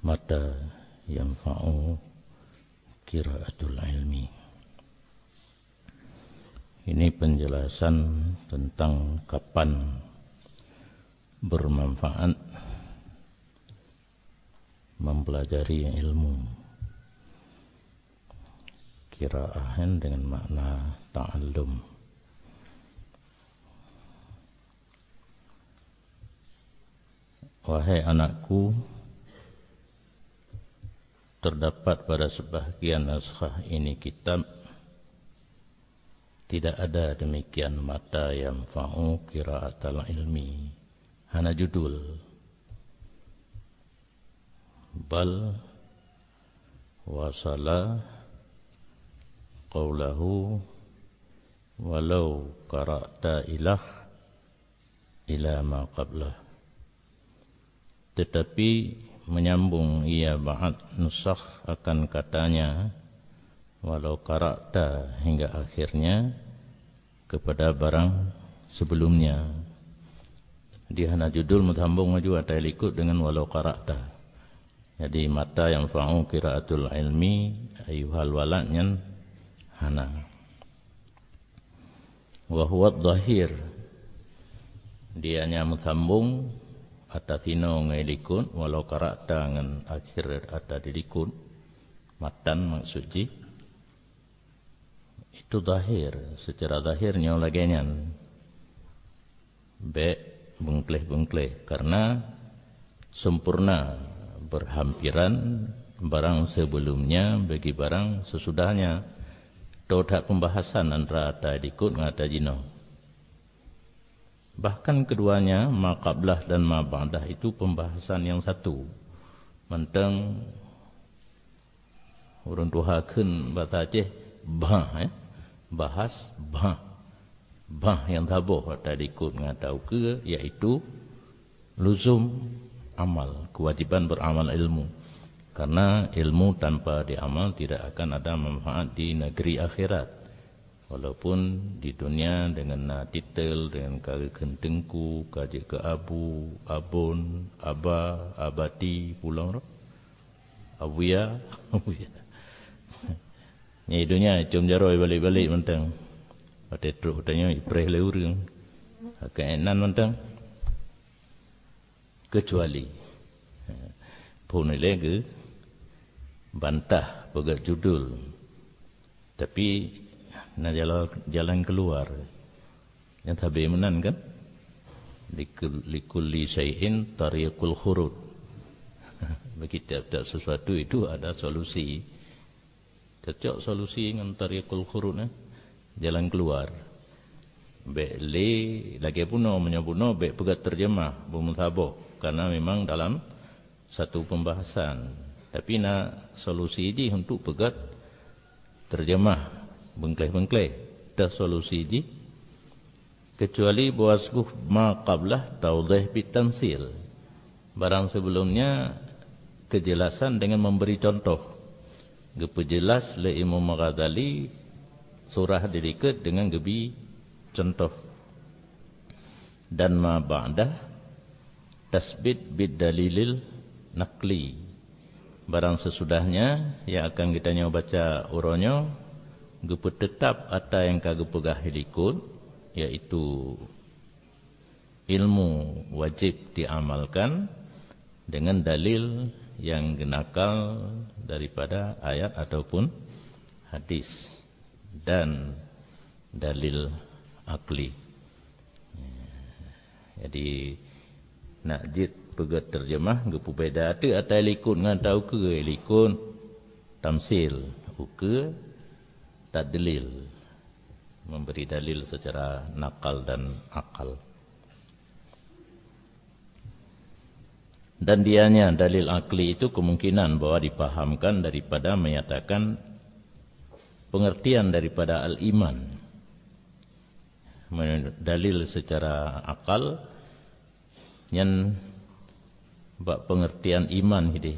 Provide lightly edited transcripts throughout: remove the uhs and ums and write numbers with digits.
mata yanfa'u qiraatul ilmi. Ini penjelasan tentang kapan bermanfaat mempelajari ilmu. Qiraahan dengan makna ta'allum. Wahai anakku, terdapat pada sebahagian naskah ini kitab tidak ada demikian mata yanfa'u qiraatul ilmi, hanya judul. Bal wasala qawlahu walau qara'ta ila ma qablah. Tetapi menyambung ia ba'd nusakh akan katanya walau qara'ta hingga akhirnya kepada barang sebelumnya. Di hana judul mutambung juga ada ikut dengan walau qara'ta. Jadi mata yang fa'u qiraatul ilmi ayuhal waladnya hana. Wa huwa dhahir. Dianya mutambung atasino ngelikun walau qara'ta dengan akhir ada dilikun matan maksudnya itu zahir, secara zahirnya lagenyan be bengkleh-bengkleh karena sempurna berhampiran barang sebelumnya bagi barang sesudahnya. Tidak pembahasan antara ada dikut dengan ada jino. Bahkan keduanya ma qablah dan ma ba'dah itu pembahasan yang satu. Mentang urang tuhakeun bata Aceh bah bahas bah yang tabuh tadi ikut ngatau ke yaitu luzum amal, kewajiban beramal ilmu. Karena ilmu tanpa diamal tidak akan ada manfaat di negeri akhirat. Walaupun di dunia dengan titel, dengan kaki kentengku, kaji ke abu, abun, aba, abadi, pulang abuya, abuya. Ni dunia cum jaroi balik-balik mentang. Pada teruk tanya ipreh leurung. Keenan mentang. Kecuali pun lagi bantah pegat judul. Tapi nak jalan keluar. Yang tabi menan kan? Likulli syai'in tariqul khurud. Bagi tiap-tiap sesuatu itu ada solusi. Cocok solusi dengan tariqul khurud jalan keluar. Bele lagi puno menyabuno be pegat terjemah bumutabok karena memang dalam satu pembahasan. Tapi nak solusi ini untuk pegat terjemah bengkleh-bengkleh. Dah solusi ini kecuali buaskuh ma qablah taudhih bitamsil. Barang sebelumnya kejelasan dengan memberi contoh. Gepejelas le Imam Ghazali surah dilikat dengan gebi contoh. Dan ma ba'dah tasbit bid dalilil naqli. Barang sesudahnya yang akan kita nyoba baca uronyo gepe tetap ada yang kagepegah hilikut yaitu ilmu wajib diamalkan dengan dalil yang genakal daripada ayat ataupun hadis dan dalil akli. Jadi nak jid pegat terjemah gepu beda ada likun ngan tahu ke likun tamsil ke tadlil memberi dalil secara nakal dan akal. Dan dianya dalil akli itu kemungkinan bahwa dipahamkan daripada menyatakan pengertian daripada al-iman. Dalil secara akal yang bak pengertian iman ini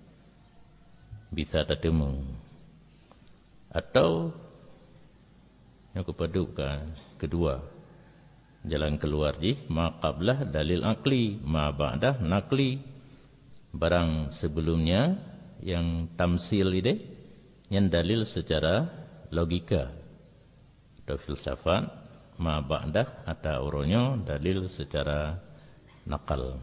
bisa tertemu. Atau yang kepadukan kedua jalan keluar ma qablah dalil akli ma ba'dah nakli. barang sebelumnya yang tamsil ini yang dalil secara logika atau filsafat, ma ba'dah atau uronyo dalil secara nakal.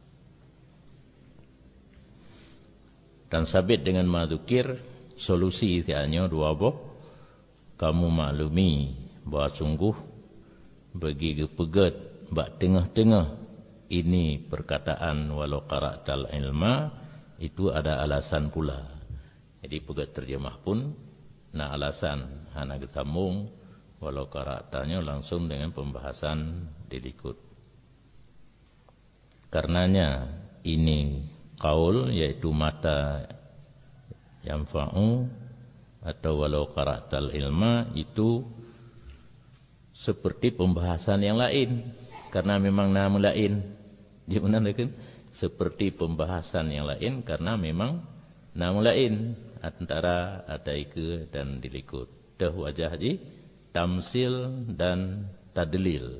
Dan sabit dengan madukir solusi tianyo dua boh kamu maklumi bahawa sungguh bagi gepegat bak tengah-tengah ini perkataan walau qara'tal ilma itu ada alasan pula. Jadi pegat terjemah pun na alasan hana gesambung walau qara'tanya langsung dengan pembahasan dilikut. Karenanya ini qaul yaitu mata yang fa'u atau walau qara'tal ilma itu seperti pembahasan yang lain karena memang nama lain. Jadi kan seperti pembahasan yang lain karena memang nama lain antara adaike dan dilikut. Dah wajah ji tamsil dan tadlil.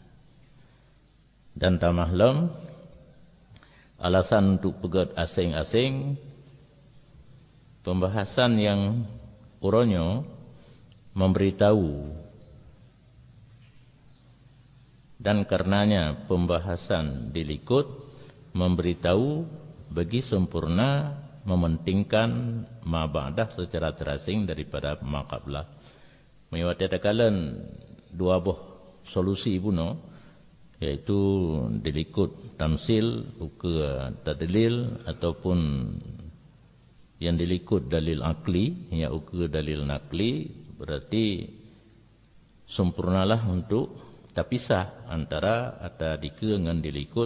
Dan tamahlam alasan untuk pegat asing-asing pembahasan yang uronyo memberitahu dan karenanya pembahasan dilikut memberitahu bagi sempurna mementingkan ma ba'dah secara terasing daripada ma qablah. Mewati adakalan dua buah solusi puno yaitu dilikut tamsil uka tadlil ataupun yang dilikut dalil akli ya uka dalil nakli berarti sempurnalah untuk terpisah antara ada dike dengan dilikut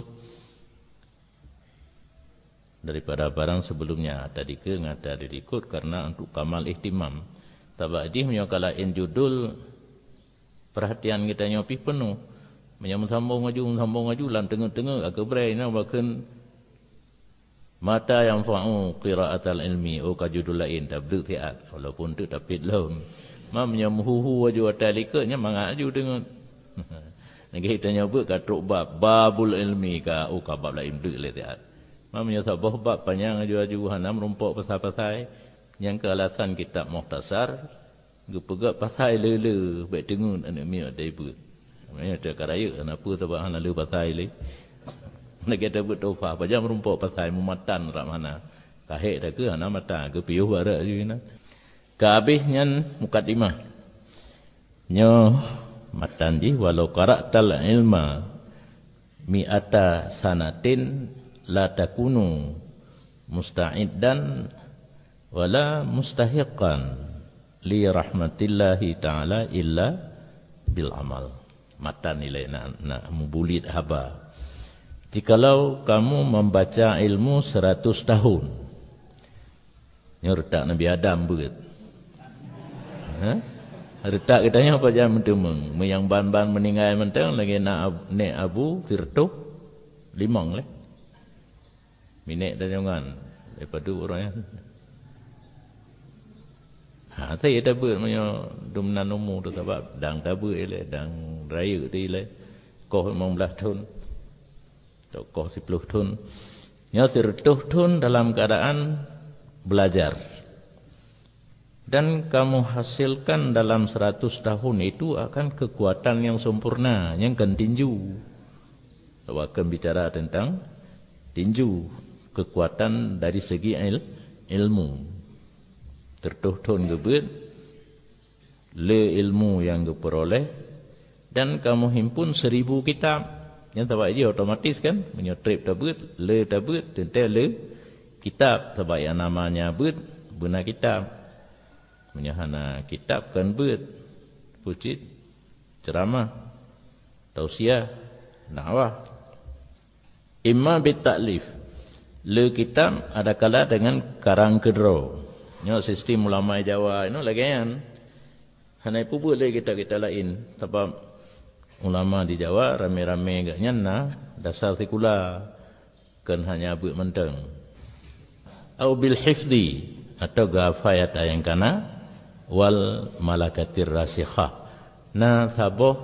daripada barang sebelumnya ada dike dengan ada dilikut karena untuk kamal ihtimam. Tabadih menyokalain judul perhatian kita nyopi penuh menyambung ngaju lan tengah-tengah agak berai na bahkan mata yang fa'u qira'atal ilmi o ka judul lain tabduk tiat walaupun tu tapi belum ma menyamhuhu waju atalikanya mangaju dengan Nagi kita nyebut kat bab babul ilmi ka ka bab lain dik le tiat. Mamnya sabah bab panjang aju-aju hanam rumpuk pasal-pasal yang ke alasan kitab mukhtasar gepegak pasal lele baik dengun anak mi ada ibu. Maknanya ada karaya kenapa sebab hana le pasal le. Nagi kita buat tofa panjang rumpuk pasal mumatan rak mana. Kahek dah ke hana mata ke piuh barak juna. Kabehnya mukadimah. Nyo matan ji walau qara'tal ilma mi'ata sanatin la takunu musta'iddan wala mustahiqan li rahmatillahi ta'ala illa bil amal. Matan nilai nak mubulit haba. Jikalau kamu membaca ilmu 100 tahun nyertak Nabi Adam begitu. Retak katanya apa jam mentemeng yang ban-ban meninggal menteng lagi nak Abu Firtuh limang leh minek dan jangan daripada orangnya saya dah buat punya dumnan umur tu sebab dang tabu ele dang raya di le koh 15 tahun atau koh 10 tahun nya Firtuh tahun dalam keadaan belajar. Dan kamu hasilkan dalam 100 tahun itu akan kekuatan yang sempurna, yang akan tinju. Akan bicara tentang tinju, kekuatan dari segi ilmu. Tertuh-tuh gebet, le ilmu yang diperoleh, dan kamu himpun 1000 kitab. Yang tahu aja otomatis kan, menyotrip tabut, le tabut, tentang le kitab. Tahu yang namanya but, benar kitab. Menyahana kitab kan buat pucit ceramah tausiah dakwah imma bitaklif le kitab ada kala dengan karang kedro nyo sistem ulama Jawa ino lagian hanai pubu le kita lain sebab ulama di Jawa rame-rame gak nyana dasar tikula kan hanya buat menteng au bil hifzi atau gafayat yang kana wal malakatir rasikhah na saboh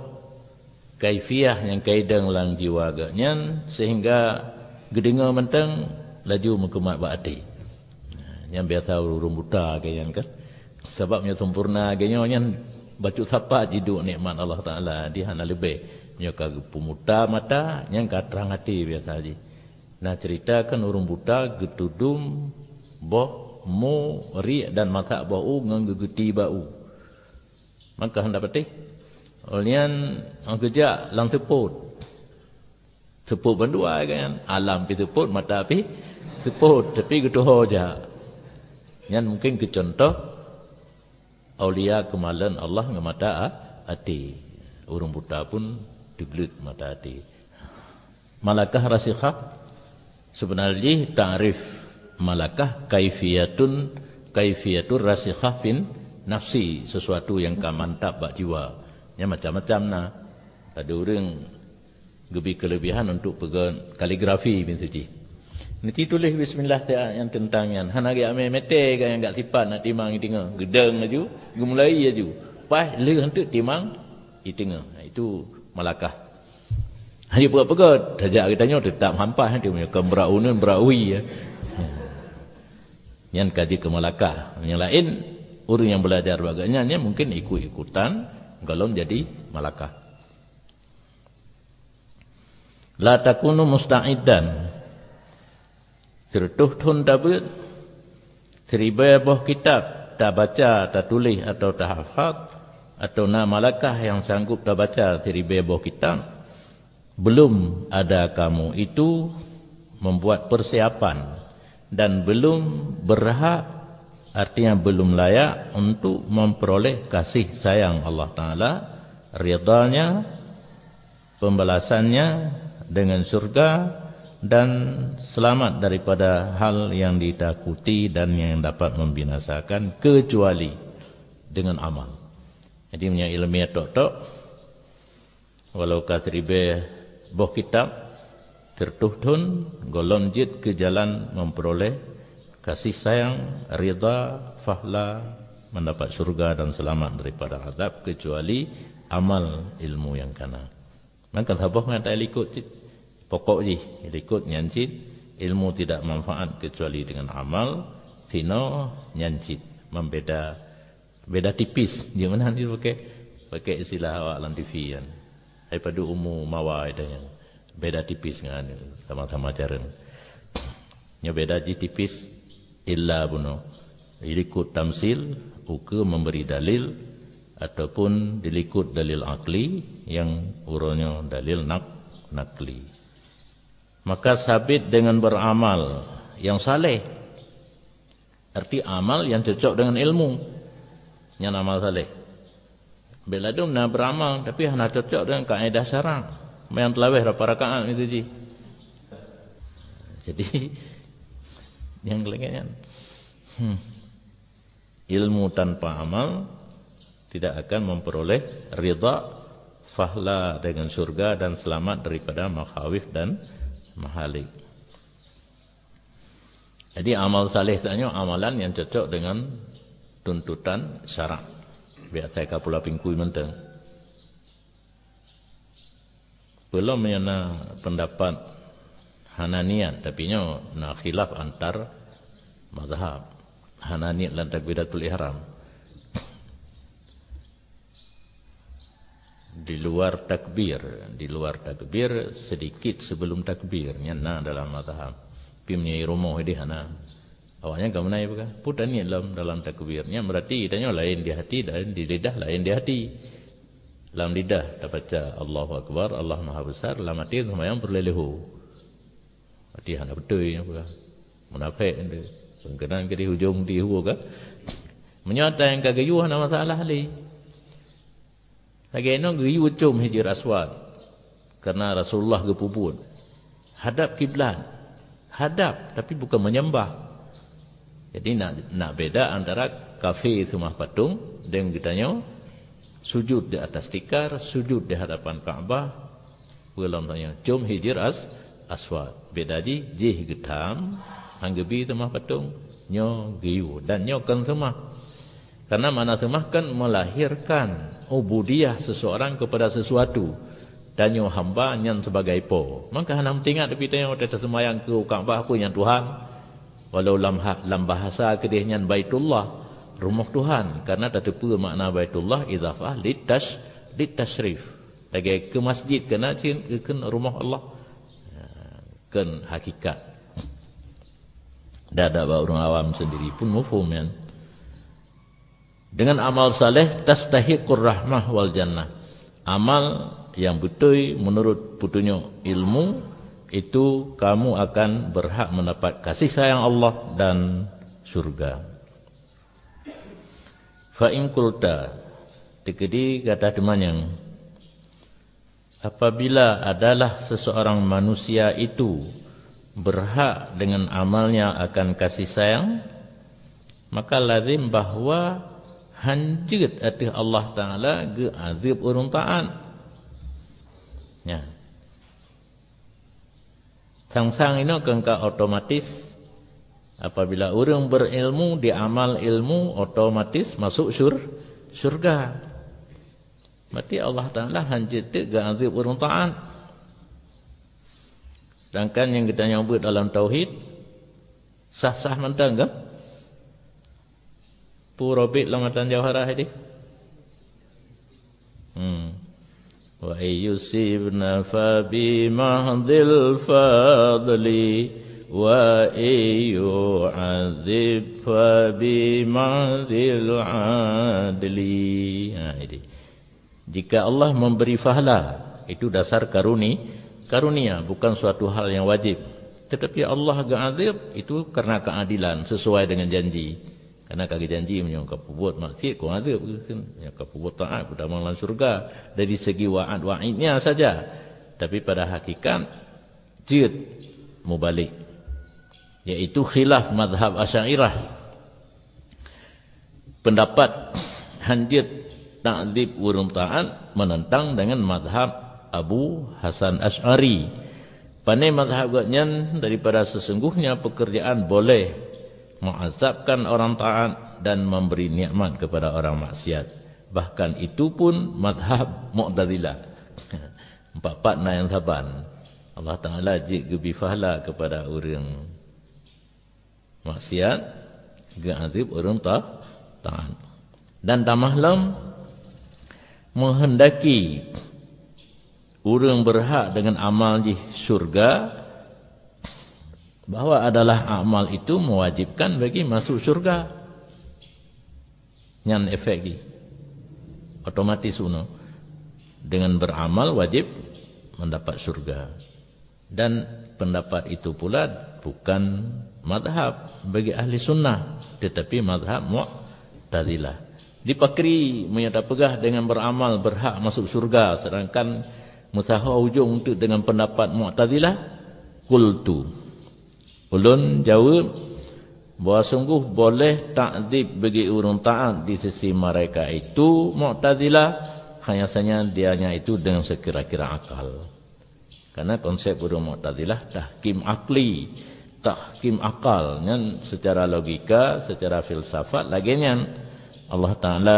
kaifiyah yang kaidang lang jiwa agaknya sehingga gedengar mentang laju mengkemat bakti. Yang biasa urung buta kayang kan. Sebabnya sempurna kayaknya baca sapa jiduk nikmat Allah Taala di hana lebih. Nya kagak pemuta mata yang katrang hati biasa aja. Nah ceritakan urung buta getudum boh mu ri dan mata bau nggeguti bau. Maka hendak petik. Olian kerja lang seput. Seput berdua kan. Alam pi seput mata pi seput tapi getuho aja. Yang mungkin ke contoh aulia kemalan Allah ngemata hati. Urung buta pun dibelut mata hati. Malakah rasikhah sebenarnya ta'rif malakah kaifiyatur rasikhah fin nafsi, sesuatu yang mantap bak jiwa. Ya macam-macam nah. Ada orang lebih kelebihan untuk pegang kaligrafi bin suci. Nanti tulis bismillah yang tentang yang hanagi ame mete kan yang gak sifat nak timang itinga gedeng aju gemulai aju pas le hantu timang itinga. Itu malakah. Hari pegat-pegat saja katanya tetap hampas dia punya kembraunun berawi ya. Yang kaji ke malakah. Yang lain orang yang belajar bagainya mungkin ikut-ikutan kalau jadi malakah. La takunu musta'idan. Tertuh-tun dabut seribai boh kitab tak baca, tak tulis atau tak hafal atau na malakah yang sanggup tak baca seribai boh kitab belum ada kamu itu membuat persiapan dan belum berhak, artinya belum layak untuk memperoleh kasih sayang Allah Ta'ala, ridhanya, pembalasannya dengan surga dan selamat daripada hal yang ditakuti dan yang dapat membinasakan kecuali dengan amal. Jadi punya ilmiah tok-tok walau katribe boh kitab tertuhtun golom jid ke jalan memperoleh kasih sayang, ridha, fahla, mendapat surga dan selamat daripada azab kecuali amal ilmu yang kanan. Maka sahabat mengata ikut pokok je ikut nyancit ilmu tidak manfaat kecuali dengan amal sino nyancit membeda beda tipis jangan nanti pakai istilah awak dalam TV kan daripada umum mawa adanya beda tipis kan sama-sama cara nya beda je tipis illa buno ikut tamsil uke memberi dalil ataupun dilikut dalil akli yang urunnya dalil nakli. Maka sabit dengan beramal yang saleh. Arti amal yang cocok dengan ilmu. Yang amal saleh. Bila tu nak beramal tapi hanya cocok dengan kaedah syarah. Yang telawih berapa rakaat itu je. Jadi yang kelebihan ilmu tanpa amal tidak akan memperoleh ridha, fahla dengan surga dan selamat daripada makhawif dan mahalik. Jadi amal saleh tanya amalan yang cocok dengan tuntutan syarak. Biar saya kapula pingkui menteng. Belum menyana pendapat Hananiyat tapi nya nak khilaf antar mazhab. Hananiyat dan takbiratul ihram. Di luar takbir sedikit sebelum takbirnya na dalam mazhab pimnya iromo di hana awalnya kamu naik bukan putani dalam takbirnya berarti idanya lain di hati dan di lidah lain di hati dalam lidah tak baca Allahu Akbar Allah Maha Besar dalam hati semayang berlelehu hati hana betul ya bukan munafik ende sengkenan ke di hujung di huwa menyata yang kagayuh hana masalah li. Lagi ini geri ucum hijir aswad. Karena Rasulullah gepupun. Hadap kiblat. Hadap tapi bukan menyembah. Jadi nak beda antara kafe itu mah patung. Dan kitanya sujud di atas tikar. Sujud di hadapan Kaabah. Belum tanya. Cum hijir aswad. Beda je. Jih getam. Hanggebi itu mah patung. Nyo giyu. Dan nyo kan semah. Karena mana semah kan melahirkan ubudiyah seseorang kepada sesuatu. danyo hamba nyan sebagai po. Maka hanam tingat tapi tanya kita semayang ke Kaabah aku yang Tuhan. Walau lam bahasa kedih nyan Baitullah, rumah Tuhan, karena tetepu makna Baitullah idhafah litashrif. Lagi ke masjid kena ke rumah Allah. Kan hakikat. Dah ada orang awam sendiri pun mufhum kan. Dengan amal saleh tastahiqur rahmah wal jannah. Amal yang betul menurut putunya ilmu itu kamu akan berhak mendapat kasih sayang Allah dan surga. Fa in qulta tekedi kata teman yang apabila adalah seseorang manusia itu berhak dengan amalnya akan kasih sayang, maka lazim bahawa hanjit atih Allah Ta'ala ke azab urung ta'an. Ya. Sang-sang ini kengka otomatis apabila orang berilmu, diamal ilmu, otomatis masuk surga. Berarti Allah Ta'ala hanjit ke azab urung ta'an. Sedangkan yang kita nyebut dalam tauhid sah-sah mentang ke? Purobit lamatan jawharah ini. Wa ayyusibna fa bi mahdil fadli wa ayyu'adzib fa bi mahdil adli. Ini. Jika Allah memberi pahala, itu dasar karunia, bukan suatu hal yang wajib. Tetapi Allah azab itu karena keadilan sesuai dengan janji. Karena kaki janji menyangka perbuat maksiat kau azab kan, menyangka perbuat taat pada malam surga dari segi wa'idnya saja. Tapi pada hakikat jid mubalik, yaitu khilaf mazhab Asy'ariyah. Pendapat hanjit ta'dzib urung taat menentang dengan mazhab Abu Hasan Asy'ari. Pandai mazhabnya daripada sesungguhnya pekerjaan boleh mengazabkan orang taat dan memberi nikmat kepada orang maksiat. Bahkan itu pun mazhab Mu'tazilah. Empat-empat yang saban. Allah Ta'ala jik gebi fahla kepada orang maksiat, ge'adzib orang taat. Dan tamahlam menghendaki orang berhak dengan amal di surga, bahawa adalah amal itu mewajibkan bagi masuk surga. Nyan efek di otomatis uno dengan beramal wajib mendapat surga. Dan pendapat itu pula bukan madhab bagi ahli sunnah, tetapi madhab Mu'tazilah. Dipakri menyata pegah dengan beramal berhak masuk surga, sedangkan mutaha ujung untuk dengan pendapat Mu'tazilah. Qultu, ulun jawab bahawa sungguh boleh ta'dzib bagi orang taat di sisi mereka itu Mu'tazilah, hanya saja dianya itu dengan sekira-kira akal. Karena konsep orang Mu'tazilah tahkim akli, tahkim akal, yang secara logika, secara filsafat laginya Allah Ta'ala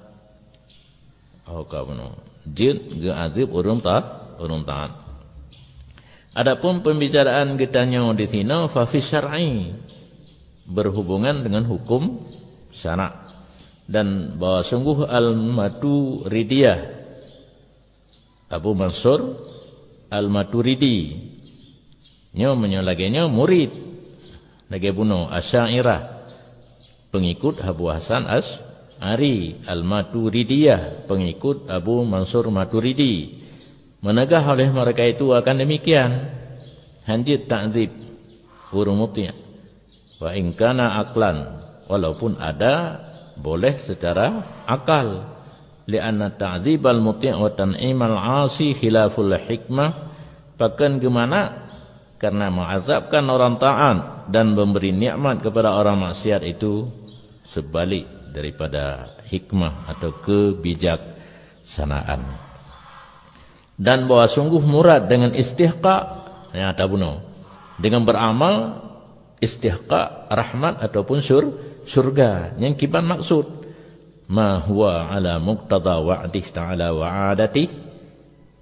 jin ge'adzib orang taat. Adapun pembicaraan kitanya di sini fa fi syar'i, berhubungan dengan hukum syarak, dan bahwa sungguh al-Maturidiyah, Abu Mansur al-Maturidi nyo menyolaginya murid lagi bunuh Asy'ariyah, pengikut Abu Hasan Asy'ari. Al-Maturidiyah pengikut Abu Mansur Maturidi. Menegah oleh mereka itu akan demikian, hanjit ta'dzib urung muti', wa in kana aqlan, walaupun ada boleh secara akal, li'anna ta'dzibal muti' wa tan'imal 'asi khilaful hikmah. Bahkan gimana? Karena mengazabkan orang taat dan memberi nikmat kepada orang maksiat itu sebalik daripada hikmah atau kebijaksanaan. Dan bahwa sungguh murad dengan istihqa, ya tabuno, dengan beramal istihqa rahmat ataupun surga. Yang kiban maksud ma huwa ala muqtada wa'dih ta'ala wa 'adati,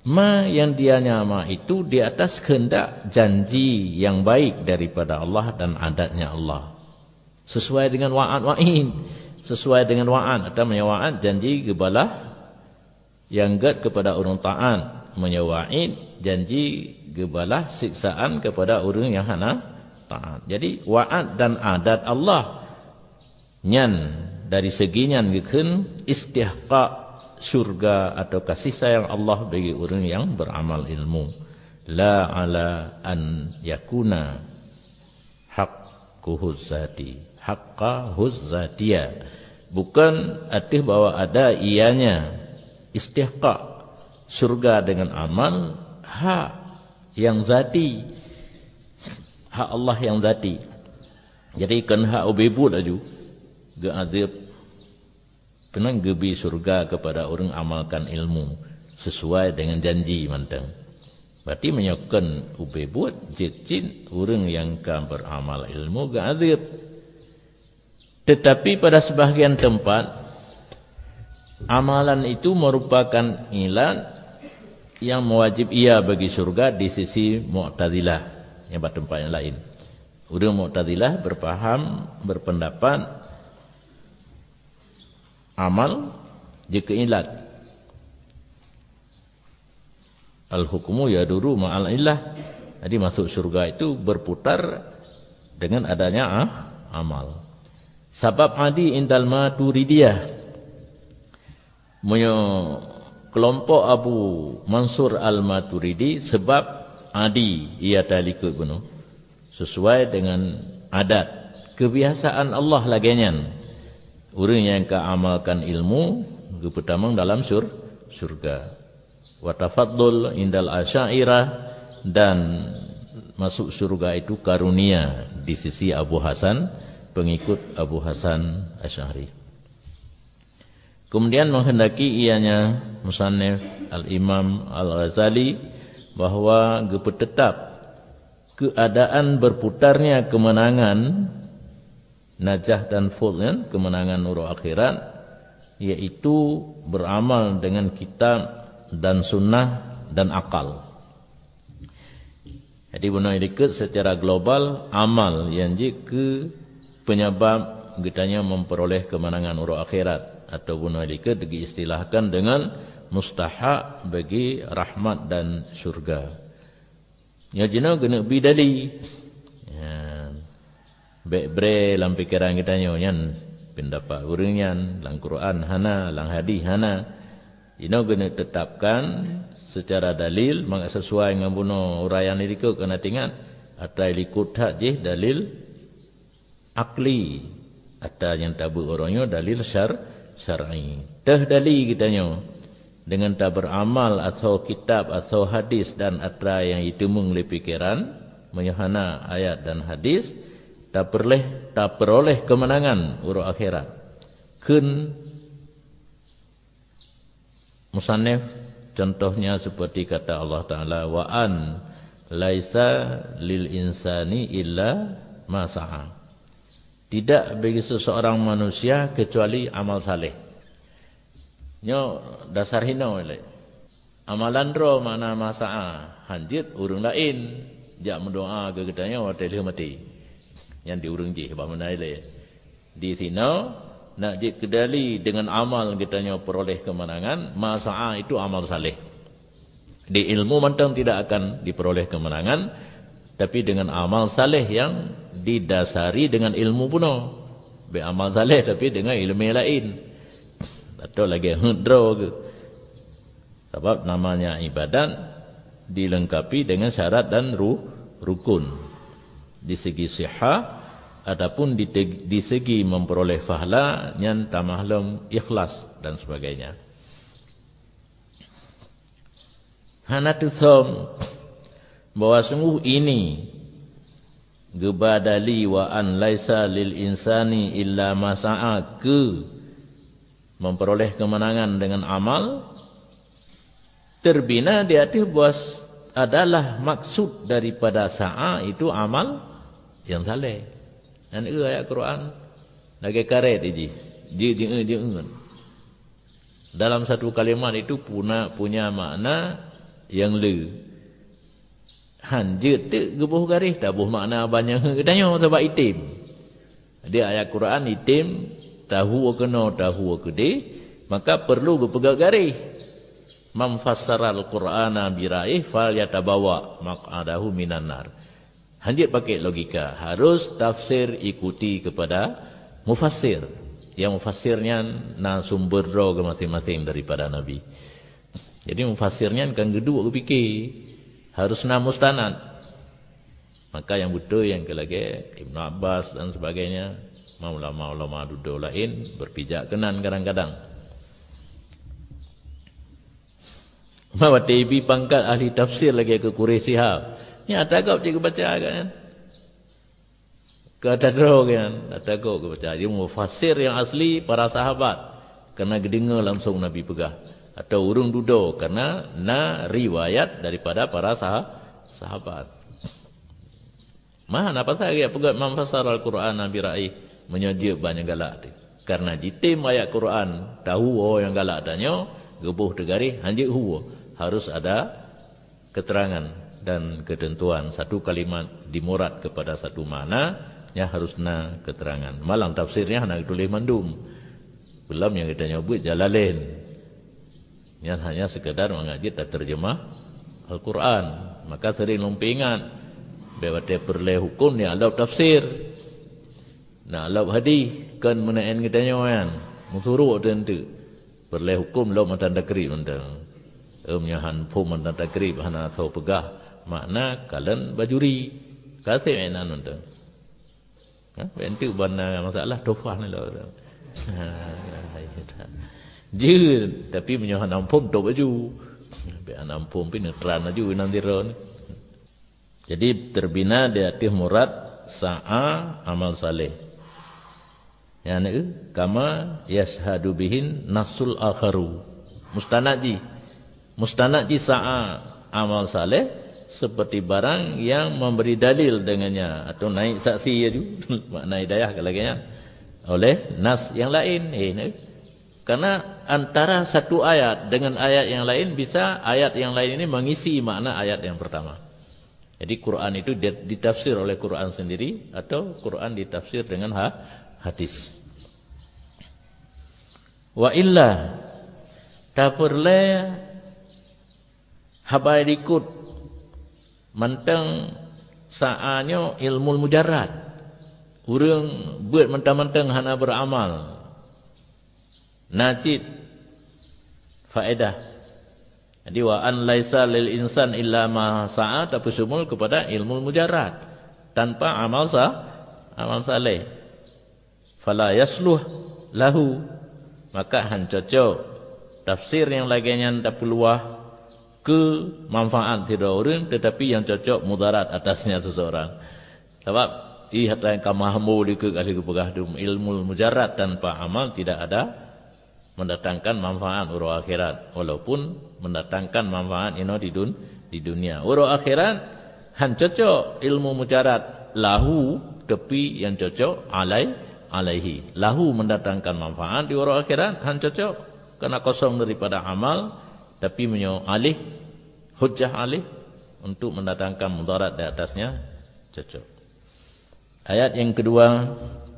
Ma yang dia nyama itu di atas kehendak janji yang baik daripada Allah dan adatnya Allah. Sesuai dengan wa'ad wa'in. Sesuai dengan wa'ad. Atau wa'ad janji kebalah yang gad kepada orang ta'an. Wa'id janji kebalah siksaan kepada orang yang hana ta'an. Jadi wa'ad dan adat Allah. Nyan dari segi nyan geken istihqaq surga atau kasih sayang Allah bagi orang yang beramal ilmu. La ala an yakuna haqquhuz zati, haqqahuz zatiyah. Bukan arti bahwa ada ianya istihqaq surga dengan amal hak yang zati, hak Allah yang zati. Jadi kan hak ubibut aju geadib kenang gebi surga kepada orang amalkan ilmu sesuai dengan janji mantang. Berarti menyokkan ubebut jicin orang yang kan beramal ilmu geadib. Tetapi pada sebahagian tempat amalan itu merupakan ilan yang mewajib ia bagi surga di sisi Mu'tazilah yang pada tempat yang lain. Orang Mu'tazilah berpendapat amal jika ilat al-hukmu yaduru ma'al illah. Jadi masuk surga itu berputar dengan adanya amal. Sabab adi indal Maturidiyah, kelompok Abu Mansur al-Maturidi, sebab adi ia talikut bunuh sesuai dengan adat kebiasaan Allah lagenyan. Orang yang keamalkan ilmu kepertamang dalam surga. Wa tafaddul indal asy'ariyah, dan masuk surga itu karunia di sisi Abu Hasan, pengikut Abu Hasan Asy'ari. Kemudian menghendaki ianya musannif Al-Imam Al-Ghazali bahwa tetap keadaan berputarnya kemenangan najah dan fudh, kemenangan nurul akhirat, yaitu beramal dengan kitab dan sunnah dan akal. Jadi benar dikit secara global amal yang ke penyebab kitanya memperoleh kemenangan nurul akhirat, atau benar dikit diistilahkan dengan mustahak bagi rahmat dan surga. Ya jina kena bidali. Baik dalam pikiran kita nyoyan pendapat urangnya dalam Quran hana, dalam hadis hana. Ini kena tetapkan secara dalil, maka sesuai dengan bunuh uraian itu kena tingat atau ikut hak je dalil akli, atau yang tabu orangnya dalil syar'i. Dah dalil kita nyo dengan tak beramal atau kitab atau hadis dan atra yang itu mengli pikiran menyahana ayat dan hadis, tak peroleh kemenangan urut akhirat. Kun musannif contohnya seperti kata Allah Ta'ala, wa an laisa lil insani illa ma sa'a. Tidak bagi seseorang manusia kecuali amal saleh. Nyo dasar hino le. Amalan ro mana ma sa'a, hanjit urang lain jak mendoa ke katanya wa telih mati. Yang diurung je sebab menaile di sini nak je kedali dengan amal kitanya peroleh kemenangan. Masa'a itu amal saleh. Di ilmu mantang tidak akan diperoleh kemenangan, tapi dengan amal saleh yang didasari dengan ilmu puno. Be amal saleh tapi dengan ilmu lain. Atau lagi hendro ke. Sebab namanya ibadat dilengkapi dengan syarat dan rukun. Di segi sihah, adapun di segi memperoleh pahala yang tamahlum ikhlas dan sebagainya. Hanatusum bahwa sungguh ini gebadali wa an laisa lil insani illa ma sa'a, ke memperoleh kemenangan dengan amal terbina di atas bahwa adalah maksud daripada sa'a itu amal yang saleh. Dan itu ayat Quran lagi karet iji. Dalam satu kalimat itu punya makna yang le han je te gebuh garis tak buh makna banyak katanya sebab itim. Dia ayat Quran itim tahu kena tahu gede maka perlu gepegak garis. Man fassaral Qur'ana biraih fal yatabawa maq'adahu minan nar. Hanjit pakai logika, harus tafsir ikuti kepada mufassir. Yang mufassirnya na sumber ke masing-masing daripada Nabi. Jadi mufassirnya kan geduk fikir harus na mustanad. Maka yang betul yang kelage Ibn Abbas dan sebagainya, ulama-ulama duduk lain berpijak kenan kadang-kadang. Bawa TV pangkat ahli tafsir lagi ke Quraisy Sihab. Ni ada kau cikgu baca kan? Ke tadro kan? Ada kau ke baca. Dia mufassir yang asli para sahabat. Karena gedengar langsung Nabi pegah. Atau urung duduk karena na riwayat daripada para sahabat. Mana apa sahaja pegat man fassara al-Quran Nabi Raih menyajib banyak galak dia. Karena jitim ayat Quran tahu yang galak tanya gebuh tegari hanjik huwa. Harus ada keterangan dan ketentuan. Satu kalimat dimurad kepada satu makna, ya harus na keterangan. Malang tafsirnya nak tulis mandum. Belum yang kita nyebut Jalalain. Yang hanya sekedar mengaji dan terjemah Al-Quran. Maka sering lumpi ingat bahawa dia perleh hukum ni alau tafsir. Nah alau hadis kan menaen kita nyawan. Musuruh tentu. Perleh hukum lau matan takrib mentang. Menyahan pun matan takrib hana tahu pegah. Makna kalian bajuri. Kasih mainan mentang. Bentuk bana masalah tofah ni lah. Je tapi menyahan ampun tok baju. Biar ampun pun netran aja nanti ron. Jadi terbina di atas murad sa'a amal saleh. Yani kama yashhadu bihin nasul akharu. Mustanadji. Mustanadji sa'a amal saleh seperti barang yang memberi dalil dengannya atau naik saksi aja. Makna hidayah kalaganya oleh nas yang lain. Karena antara satu ayat dengan ayat yang lain bisa ayat yang lain ini mengisi makna ayat yang pertama. Jadi Quran itu ditafsir oleh Quran sendiri atau Quran ditafsir dengan hadis. Wa illa tak perlu habai dikut manteng saanyo ilmu mujarrad. Urang buat mentang-mentang hana beramal. Najid faedah. Jadi wa an laisa lil insan illa ma sa'a tapi sumul kepada ilmu mujarrad tanpa amal saleh. Fala yasluh lahu maka han cocok tafsir yang laginya tak peluah ke manfaat tidak orang tetapi yang cocok mudarat atasnya seseorang. Sebab hatta yang kamahmu dikek ahli kepegah ilmu mujarrad tanpa amal tidak ada mendatangkan manfaat urus akhirat walaupun mendatangkan manfaat ino di dunia. Urus akhirat han cocok ilmu mujarrad lahu tapi yang cocok alaihi. Lahu mendatangkan manfaat di urus akhirat han cocok karena kosong daripada amal tapi menyo alih hujjah alih untuk mendatangkan mudarat di atasnya cocok. Ayat yang kedua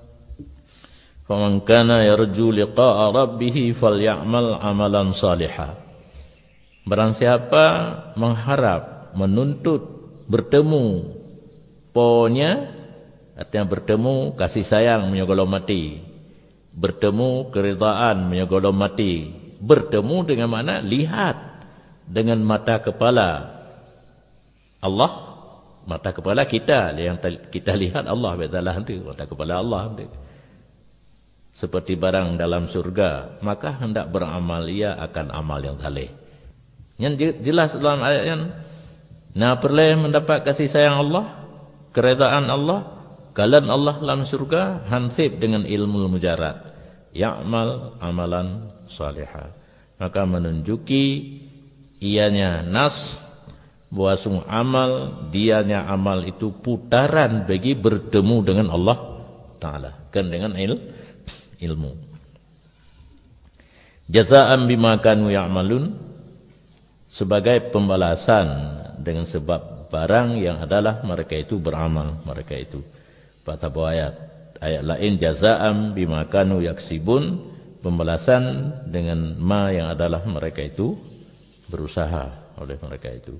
faman kana yarju liqa'a rabbih falyamal amalan salihah. Barang siapa mengharap menuntut bertemu ponya artinya bertemu kasih sayang menyogolom mati, bertemu keridaan menyogolom mati, bertemu dengan mana lihat dengan mata kepala Allah, mata kepala kita yang kita lihat Allah bezalah itu mata kepala Allah itu. Seperti barang dalam surga, maka hendak beramal ia akan amal yang saleh. Yang jelas dalam ayat yang na perlu mendapat kasih sayang Allah, keredaan Allah, kalan Allah dalam surga hansib dengan ilmu mujarrad. Ya'mal amalan salihah. Maka menunjuki ianya nas bahwa amal dianya amal itu putaran bagi bertemu dengan Allah Ta'ala. Kan dengan ilmu. Jazaan bima kanu ya'malun sebagai pembalasan dengan sebab barang yang adalah mereka itu beramal, mereka itu. Pada ayat lain jazaa'an bima kanu yaksibun, pembalasan dengan ma yang adalah mereka itu berusaha oleh mereka itu.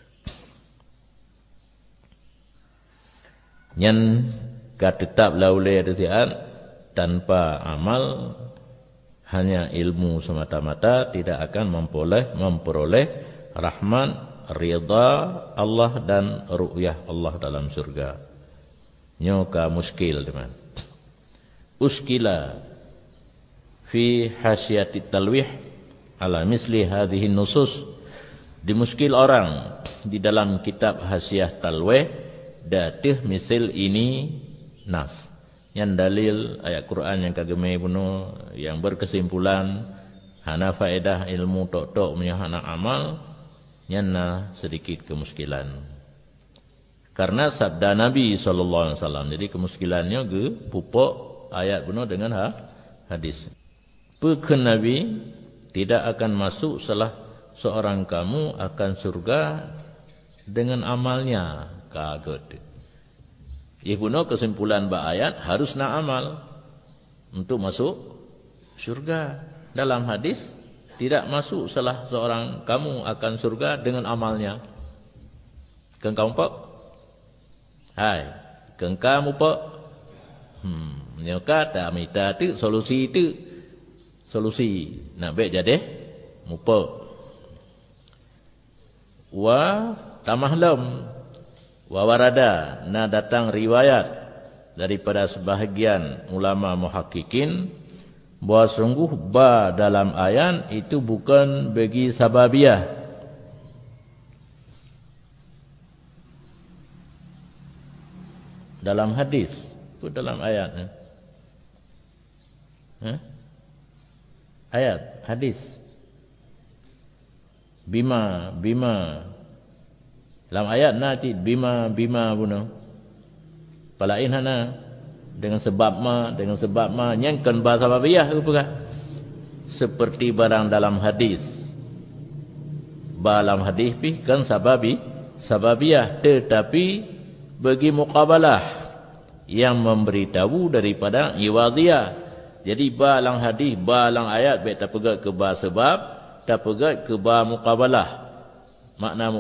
Nyan katetap laulai adatian tanpa amal, hanya ilmu semata-mata tidak akan memperoleh rahmat, ridha Allah dan ru'yah Allah dalam surga. Nyoka muskil teman. Uskila fi hasyati talwih ala misli hadhihi nusus. Dimuskil orang di dalam kitab hasyiah talwih datih misil ini nas. Yang dalil ayat Quran yang kageme puno yang berkesimpulan hana faedah ilmu tok-tok punya hana amal nyanna sedikit kemuskilan. Karena sabda Nabi sallallahu alaihi wasallam. Jadi kemuskilannya ge pupuk ayat puno dengan hadis. Pekan Nabi tidak akan masuk salah seorang kamu akan surga dengan amalnya kaget. Ia puno kesimpulan ba ayat harus nak amal untuk masuk surga. Dalam hadis tidak masuk salah seorang kamu akan surga dengan amalnya. Kengkau pok? Hai, kengkau pok? Nyoka tak minta tu solusi tu. Solusi nak baik jadi mupok. Wa tamahlam wawarada, na datang riwayat daripada sebahagian ulama muhakkikin bahawa sungguh ba dalam ayat itu bukan bagi sababiyah. Dalam hadis, itu dalam ayat. Ayat, hadis. Bima dalam ayat nanti bima bunuh. Palain hana dengan sebab ma nyangkan bahasa babiyah apakah? Seperti barang dalam hadis. Dalam hadis pi kan sababiyah tetapi bagi muqabalah yang memberitahu daripada iwadiyah. Jadi dalam hadis, dalam ayat baik tak pegat ke ba sebab, tak pegat ke ba muqabalah. Makna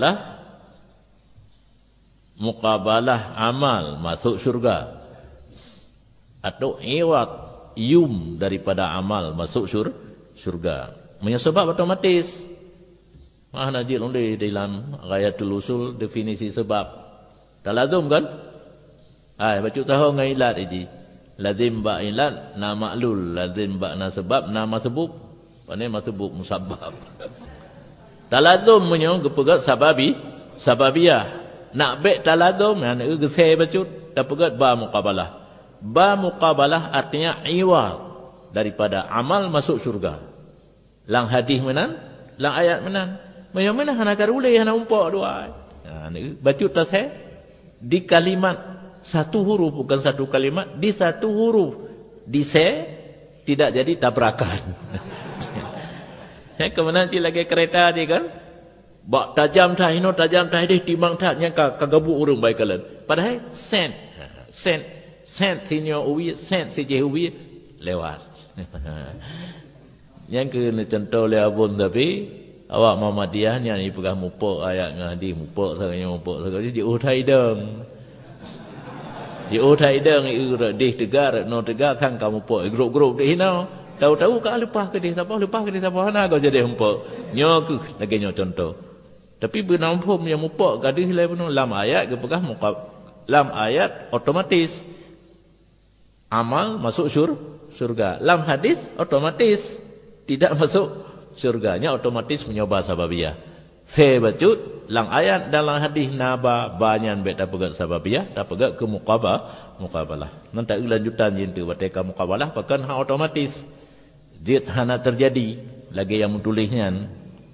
muqabalah amal masuk syurga atau iwat daripada amal masuk syurga. Sebab otomatis. Najil undi dalam ghayatul usul definisi sebab. Tak lazim kan? Baca tahu ngai ilat ini. Lazim ba ilat na ma'lul, lazim ba na sebab na masbub. Pane masbub musabbab. Tak lazim menyo gepegat sababiyah. Nak baik taladum yang gesai bacut tak pegat ba muqabalah. Ba muqabalah artinya iwad daripada amal masuk syurga. Lang hadis menan, lang ayat menan. Macam mana hana karulai hana umpok dua. Bacut tak saya di kalimat satu huruf bukan satu kalimat, di satu huruf di se tidak jadi tabrakan. Kemudian lagi kereta dia kan bak tajam tak hino tajam tak deh timang tak yang kagabu urung baik kalian. Padahal sen sinyo uwi sen si jehuwi lewat. Yang ke contoh le abun tapi awak Muhammadiyahnya ni pegang mupok ayat ngadi mupok saganya di utai deng. Di utai deng deh tegar no tegar sang kamu mupok grup deh hino. Tahu-tahu ka lepas ke deh siapa hana kau jadi mupok. Nyo ke lagi nyo contoh. Tapi benampum yang mupok gadis lai penuh lam ayat ke pegah lam ayat otomatis amal masuk surga. Lam hadis otomatis tidak masuk surganya, otomatis menyoba sababiyah. Fe bacut lam ayat dalam hadis naba banyan bet tak pegat sababiyah, tak pegat ke muqabalah. Nanti lanjutan jintu bateka muqabalah pakan ha otomatis. Jid hana terjadi lagi yang menulisnya.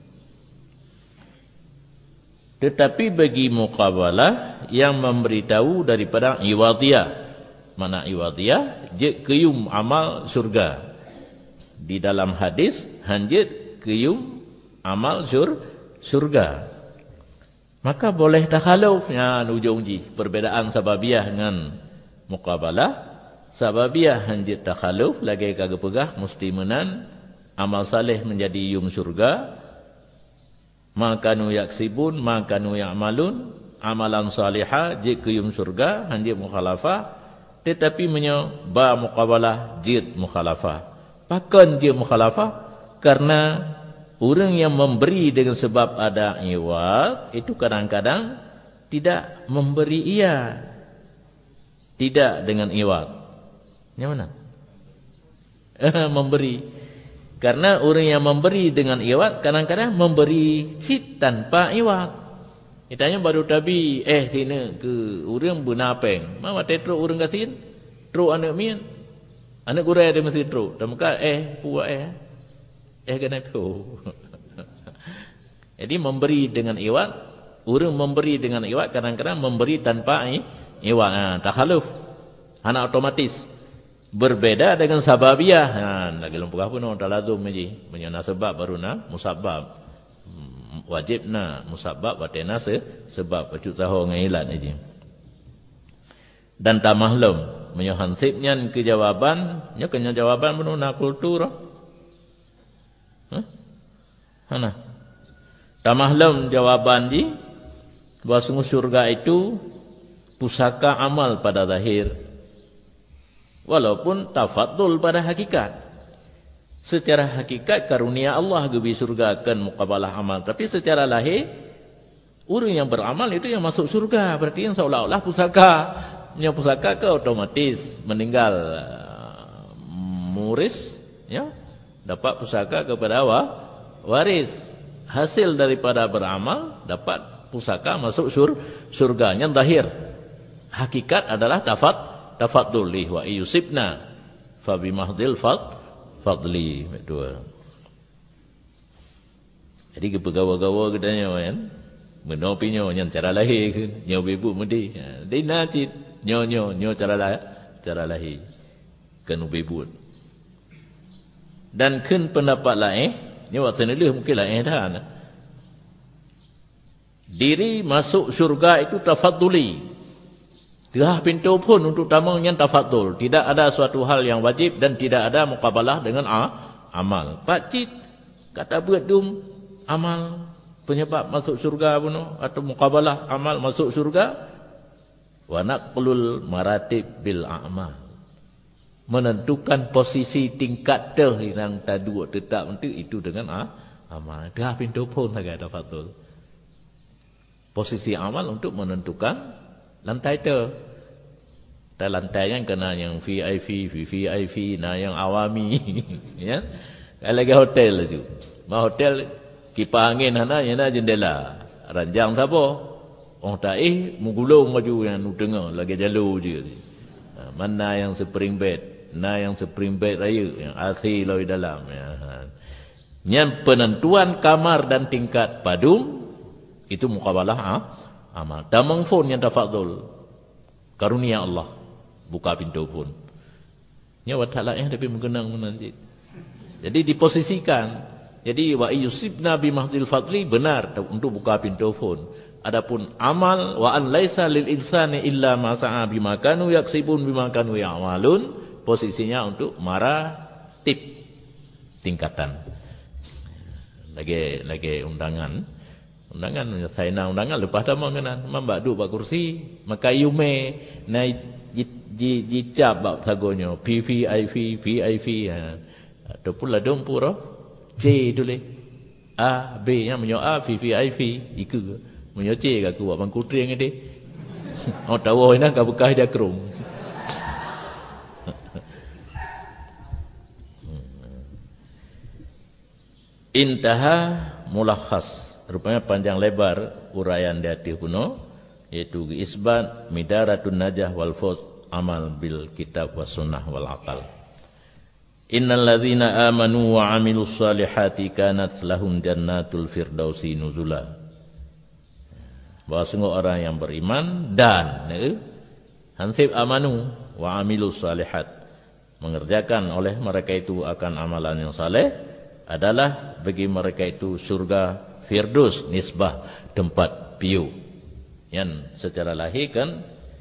Tetapi bagi muqabalah yang memberitahu daripada iwadiyah. Mana iwadiyah? Je keyum amal surga. Di dalam hadis, hanjit keyum amal surga. Maka boleh takhaluf. Ujung ji perbedaan sababiyah dengan muqabalah. Sababiyah hanjit takhaluf lagi kagak pegah mesti menan amal saleh menjadi yum surga. Makanu yaksibun makanu ya'malun amalan salihah jid ke yum surga hanjit mukhalafah. Tetapi ba muqabalah jid mukhalafah. Pakan jid mukhalafah karena orang yang memberi dengan sebab ada iwad itu kadang-kadang tidak memberi ia tidak dengan iwad. Yang mana? Memberi. Karena orang yang memberi dengan iwad kadang-kadang memberi cit tanpa iwad. Itanya baru tabi sini ke orang benapeng. Mama tetro orang kasin, tro anak mian. Anak gurai ada mesti tro. Dan muka puak kena po. Jadi memberi dengan iwad, orang memberi dengan iwad kadang-kadang memberi tanpa iwad. Takhaluf. Anak otomatis. Berbeda dengan sababiyah. Lagi lumpukah pun orang talazum aja. Menyana sebab baru na musabab. Wajib na musabab batena sebab pacut tahu ngailan aja. Dan tamahlum menyohansipnya ke jawaban, nya kena jawaban pun na kultur. Hana. Tamahlum jawaban di bahwa sungguh surga itu pusaka amal pada zahir. Walaupun tafadul pada hakikat. Secara hakikat karunia Allah gebi surga kan muqabalah amal. Tapi secara lahir, orang yang beramal itu yang masuk surga. Berarti yang seolah-olah pusaka. Yang pusaka ke otomatis meninggal muris. Ya, dapat pusaka kepada waris. Hasil daripada beramal dapat pusaka masuk surganya zahir. Hakikat adalah tafadul li wa yusibna fa bimahdil fadli dua. Jadi ke pegawai-gawai gedanya kan menopinyo yang cara lahir kan nyo bebu mudi dia nacit nyo cara lahir kan bebu dan kun pendapat lain nyo waktu ni mungkin lain dah diri masuk surga itu tafaduli. Tiga pintu pun untuk tamu yang tafadul. Tidak ada suatu hal yang wajib dan tidak ada muqabalah dengan amal. Pakcik kata berdum amal penyebab masuk surga pun atau muqabalah amal masuk surga. Wa naqlul maratib bil a'mal. Menentukan posisi tingkat yang tadi tetap itu dengan amal. Tiga pintu pun agak tafadul. Posisi amal untuk menentukan lantai itu. Dan lantai yang kena yang VIP, VVIP, yang awami. Ya. Lagi hotel itu. Hotel kipas angin yang jendela. Ranjang siapa? Orang taih mengulung maju yang dengar lagi jalur je. Mana yang spring bed, yang spring bed raya, yang AC loi dalam. Yang penentuan kamar dan tingkat padum itu muqabalah amal. Damang phone yang tafadul. Karunia Allah. Buka pintu pun. Nyawa tak lain tapi mengenang menanti. Jadi diposisikan. Jadi wa yusibna bimahdil fadli benar untuk buka pintu pun. Adapun amal wa an laisa lil insani illa ma sa'a bima kanu yaksibun bima kanu ya'malun posisinya untuk maratib tingkatan. Lagi undangan saya undangan lepas dah mengenan membadu bak kursi maka yume naik jicap bak sagonyo PVIP VIP tu pula dong pura C dulu A B yang menyo A VVIP iku menyo C ka ku bang kutri ngede oh tahu ina ka bekas dia kerung intaha mulakhas rupanya panjang lebar uraian di hati kuno yaitu isbat midaratun najah wal fawz amal bil kitab was sunnah wal aqal. Innal ladzina amanu wa amilus salihati kanat lahum jannatul firdausi nuzula. Bahwa sungguh orang yang beriman dan hansib amanu wa amilus salihat mengerjakan oleh mereka itu akan amalan yang saleh adalah bagi mereka itu surga Firdaus nisbah tempat piu. Yang secara lahir kan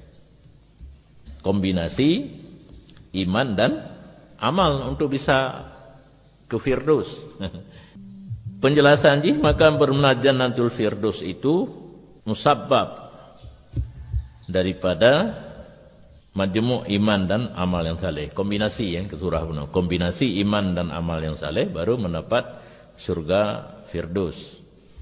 kombinasi iman dan amal untuk bisa ke Firdaus. Penjelasan ji maka bermakna Jannatul Firdaus itu musabbab daripada majmu' iman dan amal yang saleh. Kombinasi yang ke surah benar. Kombinasi iman dan amal yang saleh baru mendapat surga Firdaus.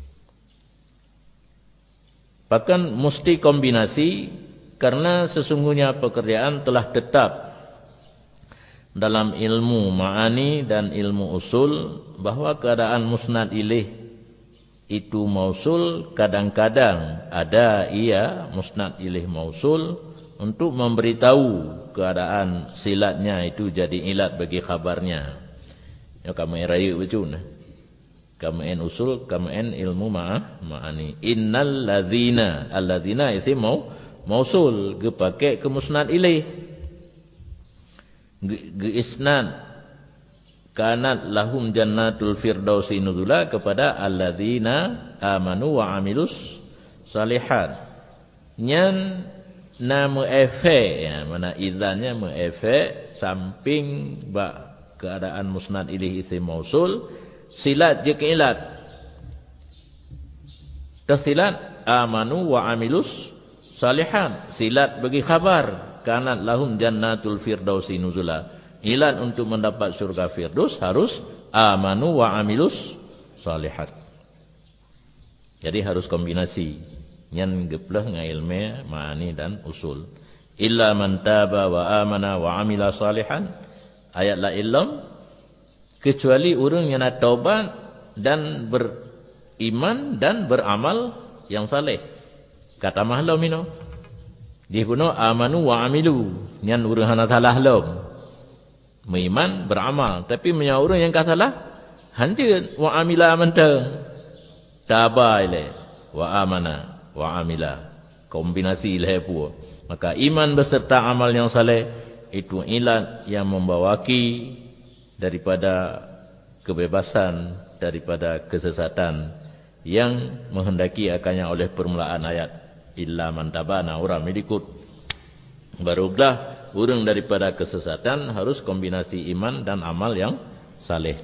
Bahkan mesti kombinasi karena sesungguhnya pekerjaan telah tetap dalam ilmu ma'ani dan ilmu usul bahwa keadaan musnad ilaih itu mausul, kadang-kadang ada ia musnad ilaih mausul untuk memberitahu keadaan silatnya itu jadi ilat bagi khabarnya. Ya kamu raya betul nah. Kamu usul, kamu ilmu ma'ani. Innal ladzina, alladzina itu mausul dipakai ke musnad ilaih. Isnad kanat lahum jannatul firdausi nuzula kepada alladzina amanu wa amilus salihat. Nyan nama efek ya, mana idzannya mengefek samping keadaan musnad ilaih isim mausul silat je keilat. Tasilat amanu wa amilus salihat silat bagi khabar kanat lahum jannatul firdausi nuzula. Ilat untuk mendapat surga Firdaus harus amanu wa amilus salihat. Jadi harus kombinasi nyan geplah dengan ilmu ma'ani dan usul. Illa man taba wa amana wa amila salihan. Ayat la illam kecuali orang yang nak taubat dan beriman dan beramal yang saleh. Kata mahlam mino. Dia guna amanu wa amilu. Nyan orang hana salah lam. Beriman, beramal. Tapi punya orang yang kata salah, hancur wa amila mentang. Taba ile wa amana wa amila. Kombinasi ile pun. Maka iman beserta amal yang saleh itu ilat yang membawaki daripada kebebasan, daripada kesesatan yang menghendaki akannya oleh permulaan ayat illa man tabana orang medikut. Barulah urang daripada kesesatan harus kombinasi iman dan amal yang saleh.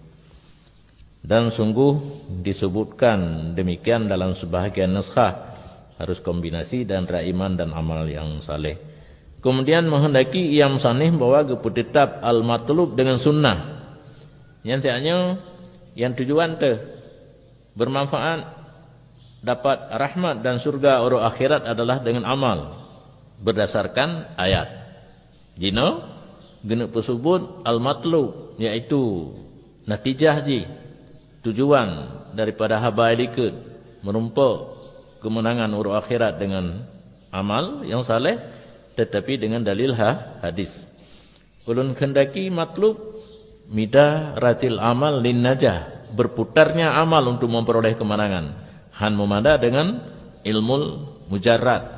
Dan sungguh disebutkan demikian dalam sebahagian naskah harus kombinasi dan iman dan amal yang saleh. Kemudian menghendaki ia musannih bahwa tetap al-matlub dengan sunnah. Yang tiaknya yang tujuan tu bermanfaat dapat rahmat dan surga orang akhirat adalah dengan amal berdasarkan ayat. Jino gena tersebut al-matlub iaitu natijah ji tujuan daripada haba ikut menumpuk kemenangan orang akhirat dengan amal yang saleh tetapi dengan dalil hadis. Ulun kendaki matlub midah ratil amal lin najah berputarnya amal untuk memperoleh kemenangan. Han memada dengan ilmu mujarrad.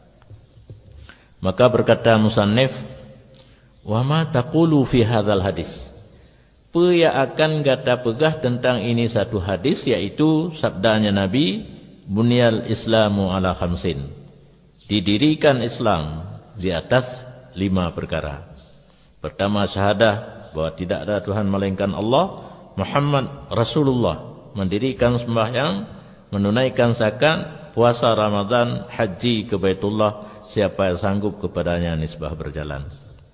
Maka berkata musannif, wa ma taqulu fi hadzal hadis? Apa yang akan kata pegah tentang ini satu hadis yaitu sabdanya Nabi, bunyal islamu ala khamsin. Didirikan Islam di atas 5 perkara. Pertama syahadah bahwa tidak ada Tuhan melainkan Allah, Muhammad Rasulullah, mendirikan sembahyang, menunaikan zakat, puasa Ramadan, haji ke Baitullah, siapa yang sanggup kepadanya nisbah berjalan.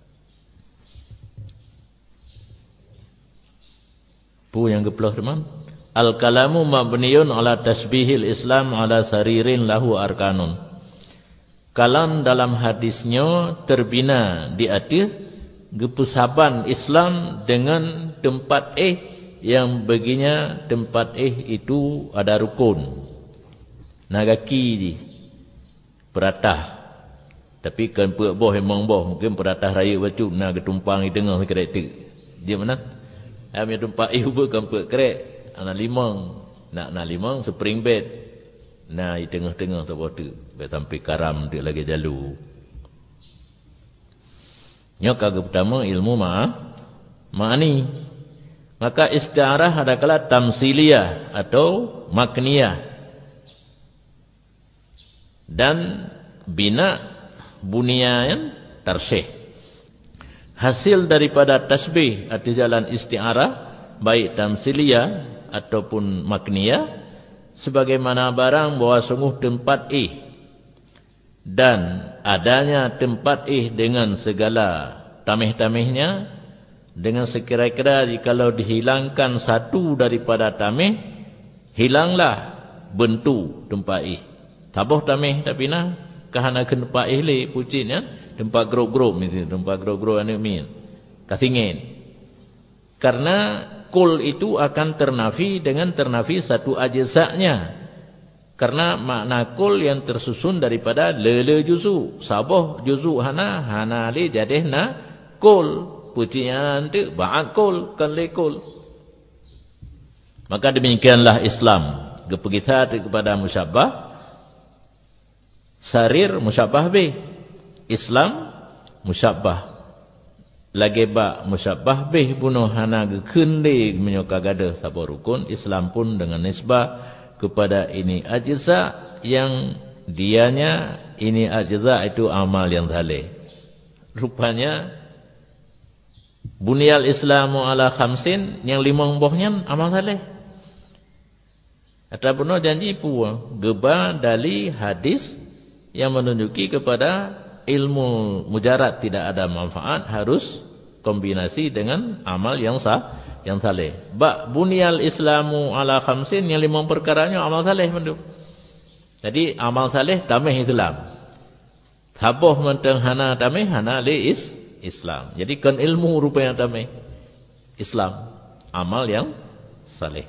Pu yang geplah teman. Al-kalamu mabniyun ala tasbihil Islam ala saririn lahu arkanun. Kalam dalam hadisnya terbina di atas gepusaban Islam dengan tempat yang baginya tempat itu ada rukun. Nagaki di peratah. Tapi kan puak boh emang boh mungkin peratah raya baju na ketumpang di tengah kereta. Dia mana? Ambil tempat ibu kan puak kereta ana limang. Nak limang spring bed. Nah di tengah-tengah tu botu. Sampai karam dia lagi jalu. Nyok agak pertama ilmu ma'ani. Maka isti'arah adalah tamsiliyah atau makniyah. Dan bina bunyan tarsyih. Hasil daripada tasbih atau jalan isti'arah baik tamsiliyah ataupun makniyah sebagaimana barang bahwa sungguh tempat dan adanya tempat dengan segala tamih-tamihnya, dengan sekira-kira jikalau dihilangkan satu daripada tamih, hilanglah bentuk tempat tabuh tamih tapi nah kahana tempat le pucitnya tempat grup-grup ni, tempat grup-grup anu min kasingin. Karena kul itu akan ternafi dengan ternafi satu ajza'nya. Karena makna kul yang tersusun daripada lele juzu, sabuh juzu hana le jadihna kul. Pujian tu ba'at kul kan lekul. Maka demikianlah Islam berkisar kepada musyabbah sarir musyabbah bih. Islam musyabbah lagi ba musyabbah bih bunuh hana gekende menyoka gada sabar rukun. Islam pun dengan nisbah kepada ini ajza yang dianya ini ajza itu amal yang saleh. Rupanya Bunyal Islamu ala khamsin, yang 5 bohnya amal saleh. Ataupun janji puwa geba dali hadis yang menunjuki kepada ilmu mujarad tidak ada manfaat, harus kombinasi dengan amal yang saleh. Bunyal Islamu ala khamsin, yang 5 perkaranya amal saleh mendu. Jadi amal saleh tamih Islam. Saboh menteng hana tamih hana li Islam. Jadi kan ilmu rupanya damai Islam, amal yang saleh.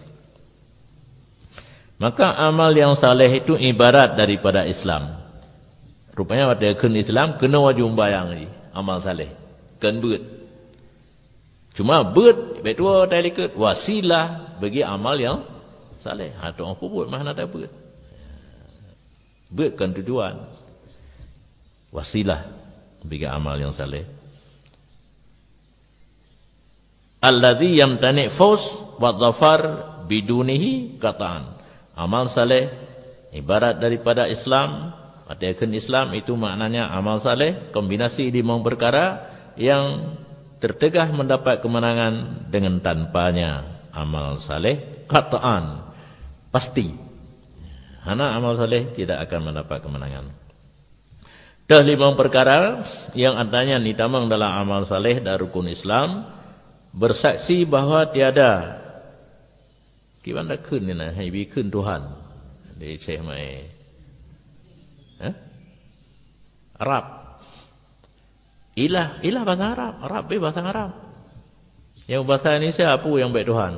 Maka amal yang saleh itu ibarat daripada Islam. Rupanya pada kan Islam kena wajib bayang ni amal saleh. Kan beut. Cuma beut betul talikat wasilah bagi amal yang saleh. Ha tu apa buat mana tak beut. Beut kan tujuan. Wasilah bagi amal yang saleh. Alladhi yamtani' fawz wa dhafar bidunihi qat'an. Amal saleh ibarat daripada Islam. Artikan Islam itu maknanya amal saleh kombinasi 5 perkara yang tertegah mendapat kemenangan dengan tanpanya amal saleh qat'an pasti. Hana amal saleh tidak akan mendapat kemenangan. Dah 5 perkara yang adanya nitamang dalam amal saleh dan rukun Islam. Bersaksi bahawa tiada gimana kun ni nah hai bi kun Tuhan di Syekh mai Arab ilah bahasa Arab bahasa Arab. Yang bahasa Indonesia apa yang baik Tuhan?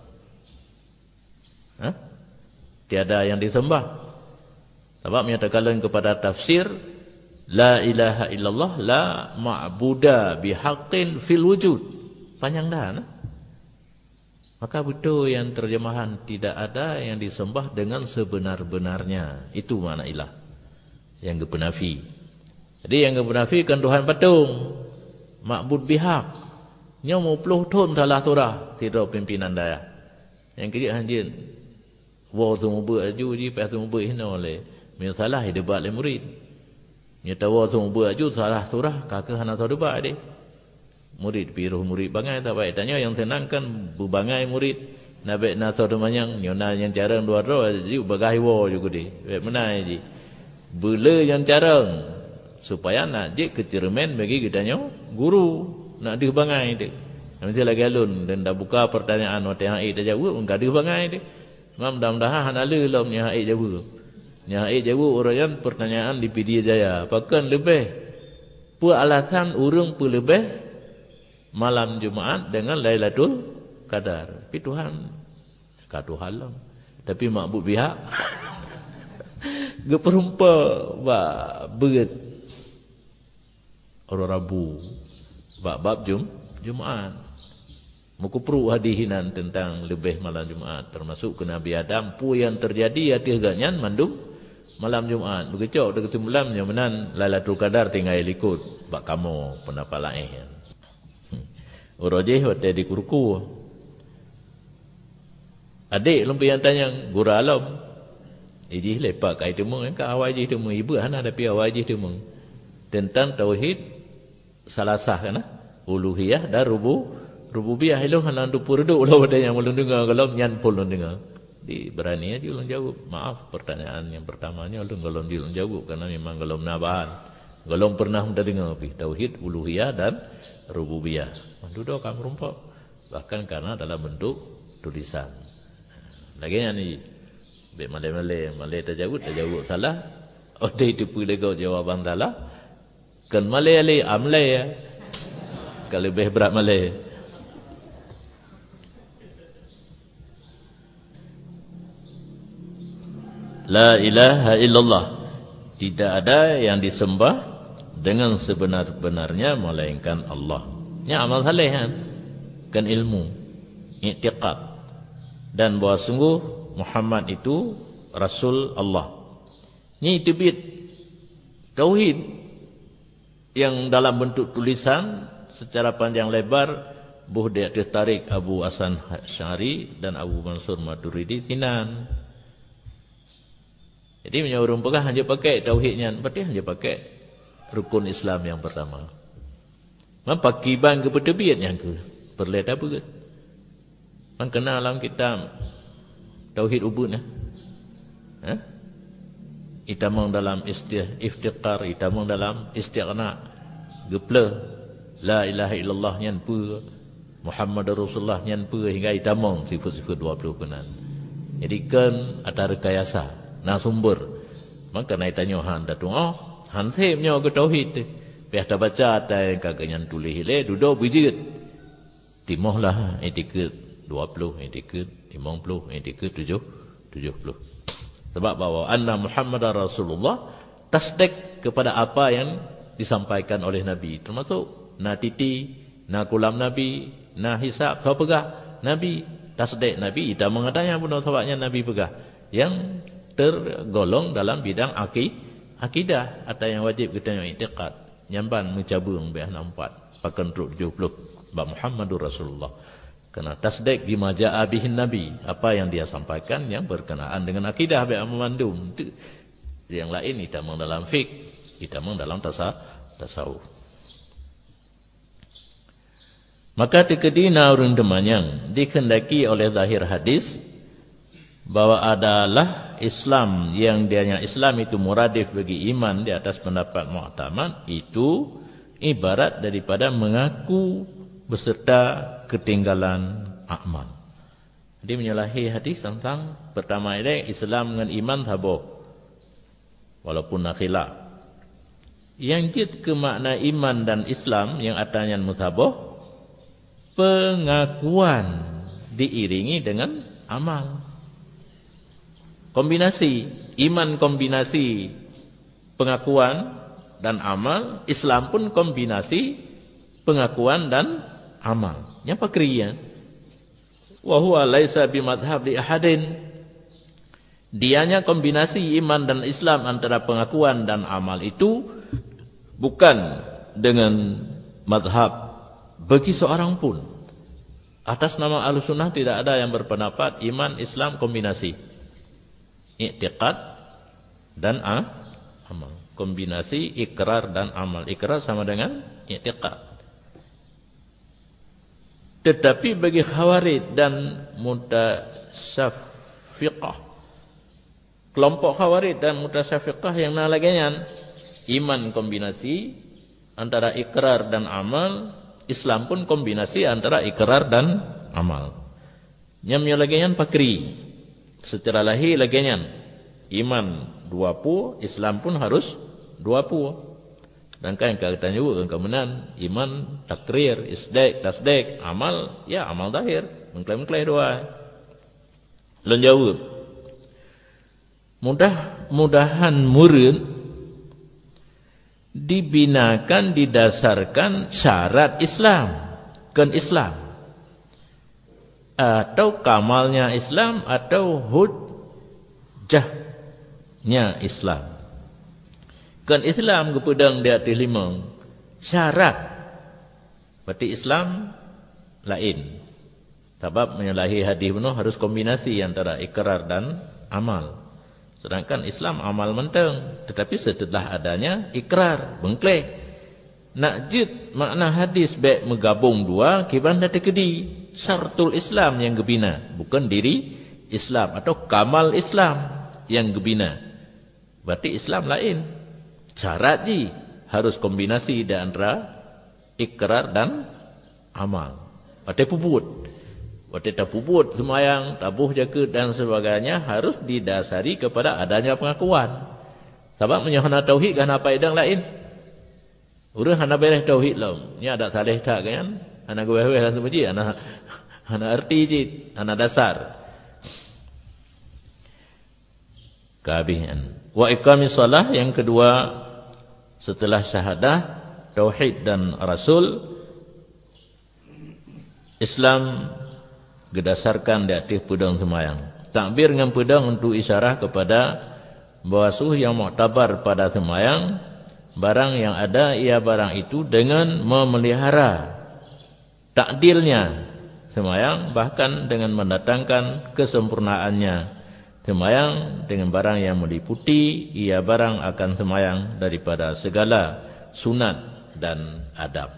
Tiada yang disembah. Sebab menyatakan kepada tafsir la ilaha illallah la ma'buda bihaqqin fil wujud. Panjang dah nah? Maka betul yang terjemahan tidak ada yang disembah dengan sebenar-benarnya. Itu makna ilah. Yang gepenafi. Jadi yang gepenafi kan Tuhan patung. Ma'bud bihaq. Nya mau puluh tahun salah surah. Tidak pimpinan daya. Yang kira hanjin. Wa semua beraju je. Pas semua berhina oleh. Yang salah debat oleh murid. Nya tahu semua beraju salah surah. Kakak hana tahu debat dia. Murid piruh murid bangai tak baik tanya yang senang kan berbangai murid nabek nasor demanyang nyona yang jarang dua roh ji bagai wo juga di baik menai ji bela yang jarang supaya nak je kecermen bagi kitanya guru nak dia bangai dia nanti lagi alun dan dah buka pertanyaan waktu yang dah jawab enggak dia bangai dia mudah-mudahan ala lom yang jawab orang yang pertanyaan di Pedia Jaya pakan lebih pu alasan urang pu lebih malam Jumaat dengan Lailatul Qadar. Tapi Tuhan kadu halang. Tapi makbud pihak geperumpa berat orang Rabu bab Jumaat. Mukupru hadihinan tentang lebih malam Jumaat termasuk ke Nabi Adam pu yang terjadi hati ganyan mandum malam Jumaat. Begitu dekat malamnya menan Lailatul Qadar tinggal ikut bak kamu pendapat lain. Urajih waktu di kurku Adik lumpi yang tanya gura alam. Ini lepak kai temu kan awal je temu ibu hana tapi awal je temu. Tentang tauhid salasah kan uluhiyah dan rububiyah itu hana tu purduk lah ada yang ulun dengar kalau nyan pun ulun dengar. Di berani aja ulun jawab. Maaf pertanyaan yang pertamanya ulun galon ulun jawab karena memang galon nabahan. Galon pernah mendengar tauhid uluhiyah dan rububiyah. Mandu dah kamu rumpok. Bahkan karena dalam bentuk tulisan. Lagi ni Bek malai terjawab salah. Odai tu pun legau jawapan salah. Kan malai amlai ya. Kalau lebih berat malai. La ilaha illallah. Tidak ada yang disembah dengan sebenar-benarnya melainkan Allah. Ini amal saleh kan ilmu, i'tiqad dan bahwa sungguh Muhammad itu Rasul Allah. Ini tibit tauhid yang dalam bentuk tulisan secara panjang lebar buh dia tertarik Abu Hasan Asy'ari dan Abu Mansur Maturidi tinan. Jadi menyuruh pegah hanya pakai tauhidnya, berarti hanya pakai rukun Islam yang pertama. Maka kiban ke petebit yang ke perleta apa ke? Man kenal dalam kitab tauhid ubud nah. Itamang dalam iftiqar, itamang dalam istighna. Geple la ilaha illallah nyan pu Muhammadur Rasulullah nyan pu hingga itamang sifat-sifat 20 kenan. Jadi kan ada rekayasa, nah sumber. Maka naik tanya han datung han themnya ke tauhid tu. Pihak dah baca ada yang kaganyan tulis hile duduk bijit. Timohlah etiket 20, etiket 50, etiket 70. Sebab bahawa anna Muhammadar Rasulullah tasdik kepada apa yang disampaikan oleh Nabi. Termasuk na titi, na kulam Nabi, na hisab. Siapa pegah? Nabi. Tasdik Nabi. Kita mengatanya pun sebabnya Nabi pegah. Yang tergolong dalam bidang akidah. Ada yang wajib kita yang i'tiqad. Nyamban mencabung biar nampak. Pakan truk 70. Bahawa Muhammadur Rasulullah. Kena tasdik bima ja'a bihin Nabi. Apa yang dia sampaikan yang berkenaan dengan akidah biar memandum. Yang lain hitamang dalam fiqh. Hitamang dalam tasawuf. Maka dikedina urun demanyang. Dikendaki oleh zahir hadis. Bahwa adalah Islam yang dianya Islam itu muradif bagi iman di atas pendapat mu'tamad. Itu ibarat daripada mengaku beserta ketinggalan amal. Jadi menyalahi hadis tentang pertama ini Islam dengan iman tabuh. Walaupun nakhilaf. Yang jid ke makna iman dan Islam yang atanya mutabuh. Pengakuan diiringi dengan amal. Kombinasi. Iman kombinasi pengakuan dan amal. Islam pun kombinasi pengakuan dan amal. Yang pakriya. Wa huwa laisa bimadhhab li ahadin. Dianya kombinasi iman dan Islam antara pengakuan dan amal itu bukan dengan madhab bagi seorang pun. Atas nama Ahlussunnah tidak ada yang berpendapat iman Islam kombinasi. I'tiqad dan amal. Kombinasi ikrar dan amal. Ikrar sama dengan i'tiqad. Tetapi bagi Khawarij dan Mutasyafiqah, kelompok Khawarij dan Mutasyafiqah yang nalaganyan iman kombinasi antara ikrar dan amal, Islam pun kombinasi antara ikrar dan amal. Nyamnya laganyan pakri. Secara lahir laganyan iman 20, Islam pun harus 20. Dan kan kata juga kemudian iman takrir, isdaq, tasdaq, amal ya amal zahir, mengklaim-klaim doa. Lon jawab. Mudah-mudahan murid dibinakan didasarkan syarat Islam, kan Islam. Atau kamalnya Islam atau hujjahnya Islam. Kan Islam kepedang dia di 5 syarat. Berarti Islam lain. Sebab menyalahi hadis penuh harus kombinasi antara ikrar dan amal. Sedangkan Islam amal menteng, tetapi setelah adanya ikrar, bengkelih. Nak jid makna hadis baik menggabung dua, kiban dah terkedi. Syartul Islam yang gebina, bukan diri Islam atau kamal Islam yang gebina. Berarti Islam lain. Syarat ji harus kombinasi di antara ikrar dan amal. Berarti puput. Berarti tak puput semayang, tabuh jaga dan sebagainya harus didasari kepada adanya pengakuan. Sebab menyahana tauhid kan apa idang lain. Urang hana beres tauhid lah. Ni ada saleh tak kan? Hana gue-gue lah tu ji, hana erti ji, hana dasar. Kehabisan. Wa iqamis shalah yang kedua setelah syahadah tauhid dan rasul, Islam berdasarkan di atas pedang semayang. Takbir dengan pedang untuk isyarah kepada bawasuh yang muktabar pada semayang, barang yang ada ia barang itu dengan memelihara takdilnya semayang, bahkan dengan mendatangkan kesempurnaannya semayang, dengan barang yang meliputi ia barang akan semayang daripada segala sunat dan adab.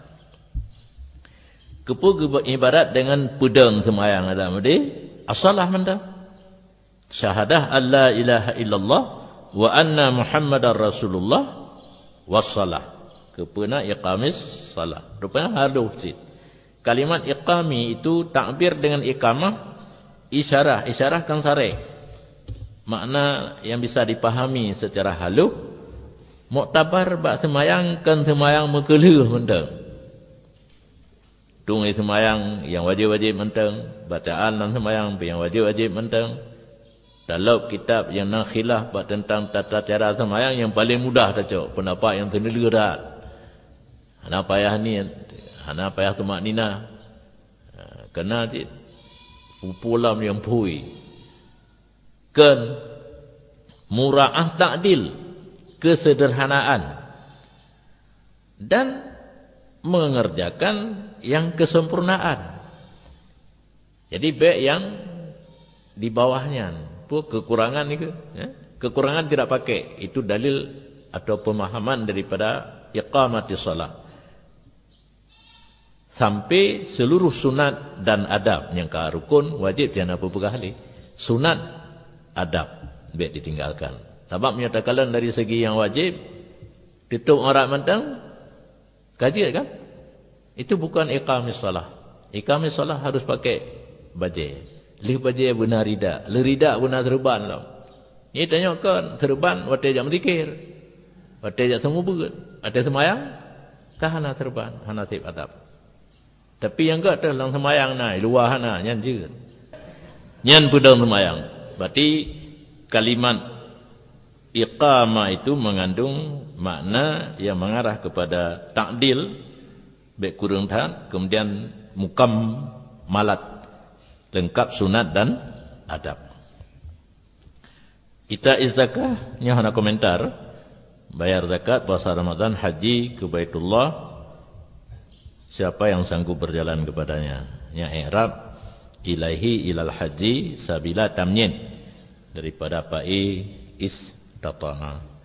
Kepu ibarat dengan pedang semayang ada mudi asalah menda syahadah alla ilaha illallah wa anna muhammadar rasulullah wassalah. Kepuna iqamis salah, rupanya harus sit. Kalimat iqami itu takbir dengan iqamah, isyarah kan sare. Makna yang bisa dipahami secara halus, muktabar bak semayang kan semayang mekelih menda. Tungai semayang yang wajib-wajib menteng, bacaan dalam semayang yang wajib-wajib menteng. Dalam kitab yang nak khilaf tentang tata cara semayang yang paling mudah tajuk, pendapat yang senila dah. Hana payah ni, hana payah semak nina. Kena je pupulam yang pui. Ken mura'ah ta'dil, kesederhanaan. Dan mengerjakan yang kesempurnaan. Jadi baik yang di bawahnya. Kekurangan ni ke? Ya? Kekurangan tidak pakai. Itu dalil atau pemahaman daripada iqamatis salat. Sampai seluruh sunat dan adab yang ka rukun wajib jangan apa ahli. Sunat adab baik ditinggalkan. Sebab menyatakan dari segi yang wajib tutup aurat mentang kaji kan? Itu bukan iqamis salat. Iqamis salat harus pakai baju. Lih baju benar rida, lerida benar serban lah. Ni tanya kan serban waktu jam zikir. Waktu jam semua berat. Ada semayang kah hana serban, hana tip adab. Tapi yang enggak dalam semayang nah, luar hana nyan je. Nyan pedang semayang. Berarti kalimat iqamah itu mengandung makna yang mengarah kepada takdil, baik kurang tahan, kemudian mukam malat, lengkap sunat dan adab. Ita zakah, nya hana komentar, bayar zakat, puasa Ramadan, haji ke Baitullah, siapa yang sanggup berjalan kepadanya. Nya i'rab ilaihi ilal haji sabila tamyin, daripada pa'i istata'a.